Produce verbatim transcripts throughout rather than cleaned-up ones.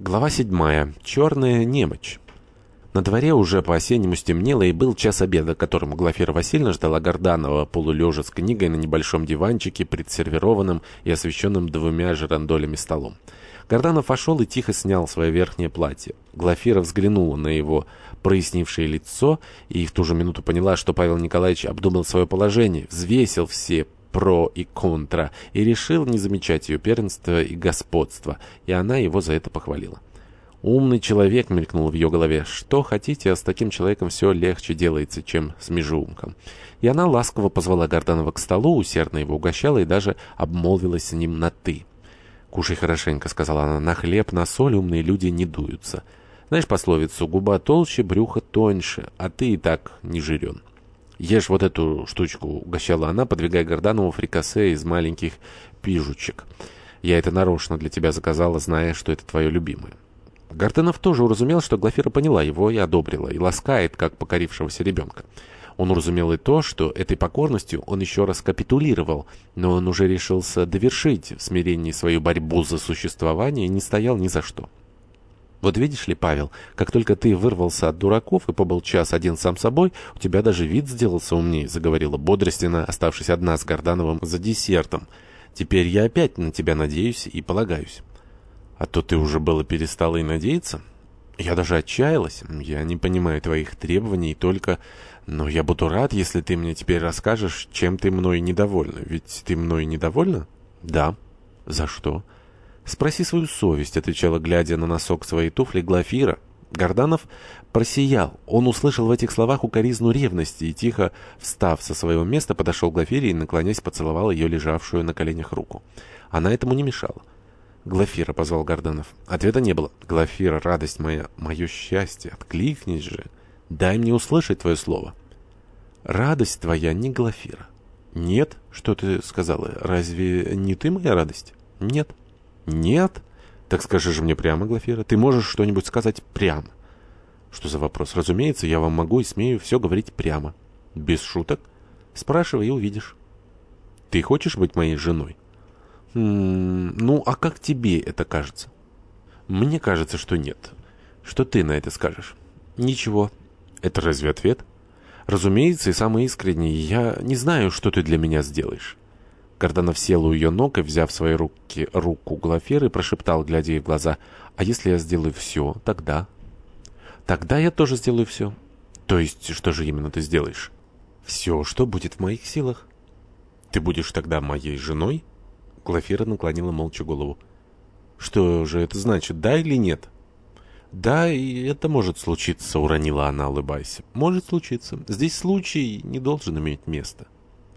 Глава седьмая. Черная немочь. На дворе уже по-осеннему стемнело, и был час обеда, к которому Глафира Васильевна ждала Горданова, полулежа с книгой на небольшом диванчике, предсервированном и освещенном двумя жерандолями столом. Горданов вошел и тихо снял свое верхнее платье. Глафира взглянула на его прояснившее лицо и в ту же минуту поняла, что Павел Николаевич обдумал свое положение, взвесил все про и контра и решил не замечать ее первенства и господства, и она его за это похвалила. «Умный человек», — мелькнул в ее голове. «Что хотите, а с таким человеком все легче делается, чем с межуумком». И она ласково позвала Горданова к столу, усердно его угощала и даже обмолвилась с ним на «ты». «Кушай хорошенько», — сказала она, — «на хлеб, на соль умные люди не дуются. Знаешь пословицу: губа толще, брюхо тоньше, а ты и так не жирен. Ешь вот эту штучку», — угощала она, подвигая Горданову фрикасе из маленьких пижучек. «Я это нарочно для тебя заказала, зная, что это твое любимое». Горданов тоже уразумел, что Глафира поняла его и одобрила, и ласкает, как покорившегося ребенка. Он уразумел и то, что этой покорностью он еще раз капитулировал, но он уже решился довершить в смирении свою борьбу за существование и не стоял ни за что. «Вот видишь ли, Павел, как только ты вырвался от дураков и побыл час один сам собой, у тебя даже вид сделался умнее», — заговорила бодрственно, оставшись одна с Гордановым за десертом. «Теперь я опять на тебя надеюсь и полагаюсь». «А то ты уже было перестала и надеяться? Я даже отчаялась. Я не понимаю твоих требований, только... Но я буду рад, если ты мне теперь расскажешь, чем ты мной недовольна. Ведь ты мной недовольна?» «Да». «За что?» «Спроси свою совесть», — отвечала, глядя на носок своей туфли, Глафира. Горданов просиял. Он услышал в этих словах укоризну ревности и, тихо встав со своего места, подошел к Глафире и, наклонясь, поцеловал ее лежавшую на коленях руку. Она этому не мешала. «Глафира», — позвал Горданов. Ответа не было. «Глафира, радость моя, мое счастье, откликнись же. Дай мне услышать твое слово». «Радость твоя не Глафира». «Нет? Что ты сказала? Разве не ты моя радость?» «Нет». «Нет? Так скажи же мне прямо, Глафира. Ты можешь что-нибудь сказать прямо?» «Что за вопрос? Разумеется, я вам могу и смею все говорить прямо». «Без шуток? Спрашивай и увидишь». «Ты хочешь быть моей женой?» «М-м, ну, а как тебе это кажется?» «Мне кажется, что нет. Что ты на это скажешь?» «Ничего». «Это разве ответ?» «Разумеется, и самый искренний. Я не знаю, что ты для меня сделаешь». Горданов сел у ее ног и, взяв в свои руки руку Глафиры, прошептал, глядя ей в глаза: «А если я сделаю все, тогда?» «Тогда я тоже сделаю все». «То есть, что же именно ты сделаешь?» «Все, что будет в моих силах». «Ты будешь тогда моей женой?» Глафира наклонила молча голову. «Что же это значит, да или нет?» «Да, и это может случиться», — уронила она, улыбаясь. «Может случиться. Здесь случай не должен иметь места».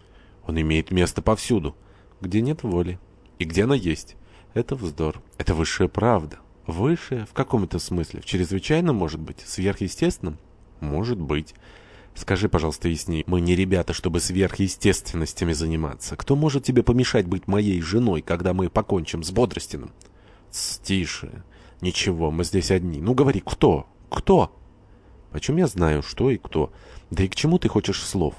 «Он имеет место повсюду, где нет воли. И где она есть. Это вздор. Это высшая правда. Высшая в каком-то смысле. В чрезвычайном, может быть. Сверхъестественном? Может быть. Скажи, пожалуйста, ясней. Мы не ребята, чтобы сверхъестественностями заниматься. Кто может тебе помешать быть моей женой, когда мы покончим с Бодростиным?» «Тс, тише. Ничего, мы здесь одни. Ну, говори, кто? Кто?» «Почем я знаю, что и кто? Да и к чему ты хочешь слов?»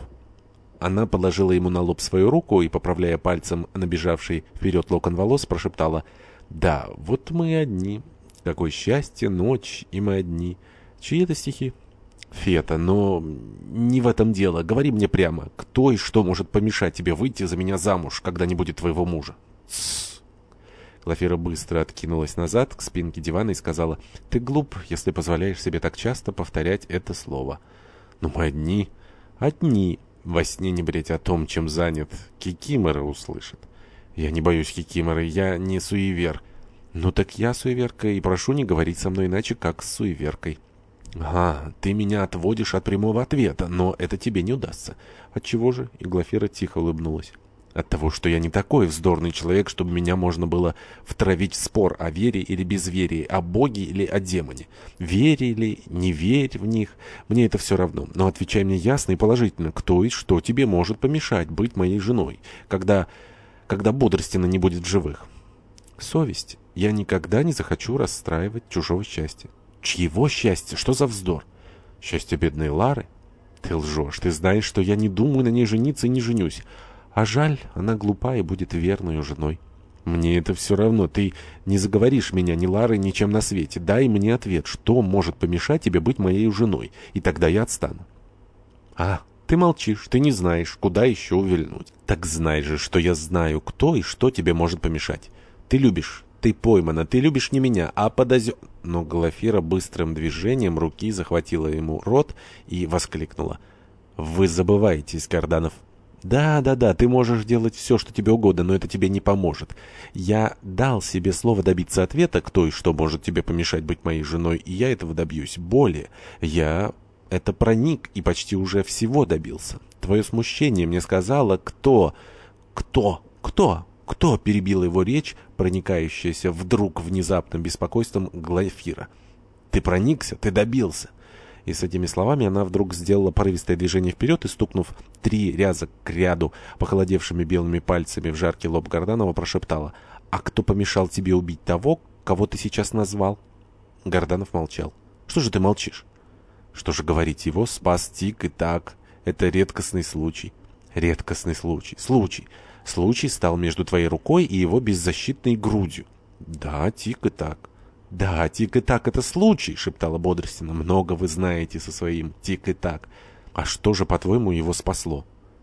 Она положила ему на лоб свою руку и, поправляя пальцем набежавший вперед локон волос, прошептала: «Да, вот мы одни. Какое счастье, ночь, и мы одни». Чьи это стихи? «Фета, но не в этом дело. Говори мне прямо, кто и что может помешать тебе выйти за меня замуж, когда не будет твоего мужа?» «Тссс». Глафира быстро откинулась назад к спинке дивана и сказала: «Ты глуп, если позволяешь себе так часто повторять это слово». «Но мы одни». «Одни. Во сне не бредь о том, чем занят. Кикимора услышит». «Я не боюсь кикиморы, я не суевер». «Ну так я суеверка, и прошу не говорить со мной иначе, как с суеверкой». «Ага, ты меня отводишь от прямого ответа, но это тебе не удастся». «Отчего же?» — и Глафира тихо улыбнулась. «От того, что я не такой вздорный человек, чтобы меня можно было втравить в спор о вере или безверии, о Боге или о демоне. Верь или не верь в них, мне это все равно. Но отвечай мне ясно и положительно, кто и что тебе может помешать быть моей женой, когда, когда Бодростина не будет в живых?» «Совесть. Я никогда не захочу расстраивать чужого счастья». «Чьего счастья? Что за вздор?» «Счастье бедной Лары?» «Ты лжешь. Ты знаешь, что я не думаю на ней жениться и не женюсь. А жаль, она глупа и будет верной женой». «Мне это все равно. Ты не заговоришь меня ни Ларой, ничем на свете. Дай мне ответ, что может помешать тебе быть моей женой, и тогда я отстану». «А, ты молчишь, ты не знаешь, куда еще увильнуть. Так знай же, что я знаю, кто и что тебе может помешать. Ты любишь, ты поймана, ты любишь не меня, а подозё...» Но Глафира быстрым движением руки захватила ему рот и воскликнула: «Вы забываетесь, Горданов». «Да, да, да, ты можешь делать все, что тебе угодно, но это тебе не поможет. Я дал себе слово добиться ответа, кто и что может тебе помешать быть моей женой, и я этого добьюсь. Более, я это проник и почти уже всего добился. Твое смущение мне сказала, кто... кто... кто... кто перебила его речь, проникающаяся вдруг внезапным беспокойством Глафира. Ты проникся, ты добился». И с этими словами она вдруг сделала порывистое движение вперед и, стукнув три раза к ряду похолодевшими белыми пальцами в жаркий лоб Горданова, прошептала: «А кто помешал тебе убить того, кого ты сейчас назвал?» Горданов молчал. «Что же ты молчишь?» «Что же говорить, его спас Тик и Так. Это редкостный случай». «Редкостный случай. Случай. Случай стал между твоей рукой и его беззащитной грудью». «Да, Тик и Так». «Да, Тик и Так — это случай», — шептала Бодростина. «Много вы знаете со своим Тик и Так. А что же, по-твоему, его спасло?»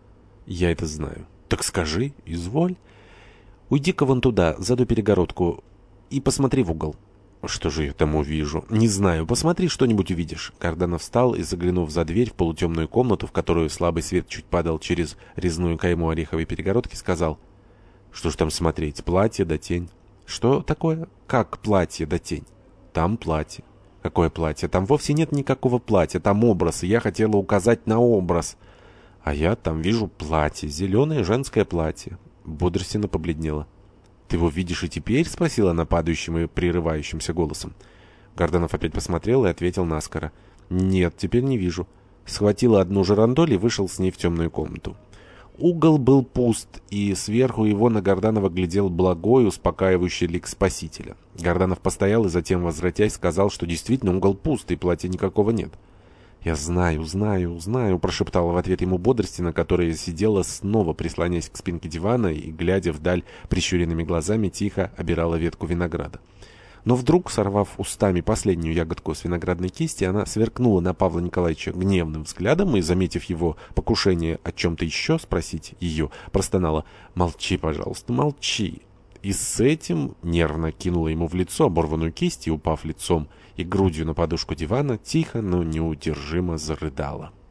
«Я это знаю». «Так скажи, изволь». «Уйди-ка вон туда, за ту перегородку, и посмотри в угол». «Что же я там увижу?» «Не знаю. Посмотри, что-нибудь увидишь». Горданов встал и, заглянув за дверь в полутемную комнату, в которую слабый свет чуть падал через резную кайму ореховой перегородки, сказал: «Что ж там смотреть? Платье да тень». «Что такое? Как платье да тень?» «Там платье». «Какое платье? Там вовсе нет никакого платья, там образ, и я хотела указать на образ». «А я там вижу платье, зеленое женское платье». Бодростина побледнела. «Ты его видишь и теперь?» — спросила она падающим и прерывающимся голосом. Горданов опять посмотрел и ответил наскоро: «Нет, теперь не вижу». Схватила одну жерандоль и вышел с ней в темную комнату. Угол был пуст, и сверху его на Горданова глядел благой, успокаивающий лик Спасителя. Горданов постоял и затем, возвратясь, сказал, что действительно угол пуст, и платья никакого нет. «Я знаю, знаю, знаю», — прошептала в ответ ему Бодростина, которая сидела, снова прислонясь к спинке дивана и, глядя вдаль прищуренными глазами, тихо обирала ветку винограда. Но вдруг, сорвав устами последнюю ягодку с виноградной кисти, она сверкнула на Павла Николаевича гневным взглядом и, заметив его покушение о чем-то еще спросить ее, простонала: «Молчи, пожалуйста, молчи». И с этим нервно кинула ему в лицо оборванную кисть и, упав лицом и грудью на подушку дивана, тихо, но неудержимо зарыдала.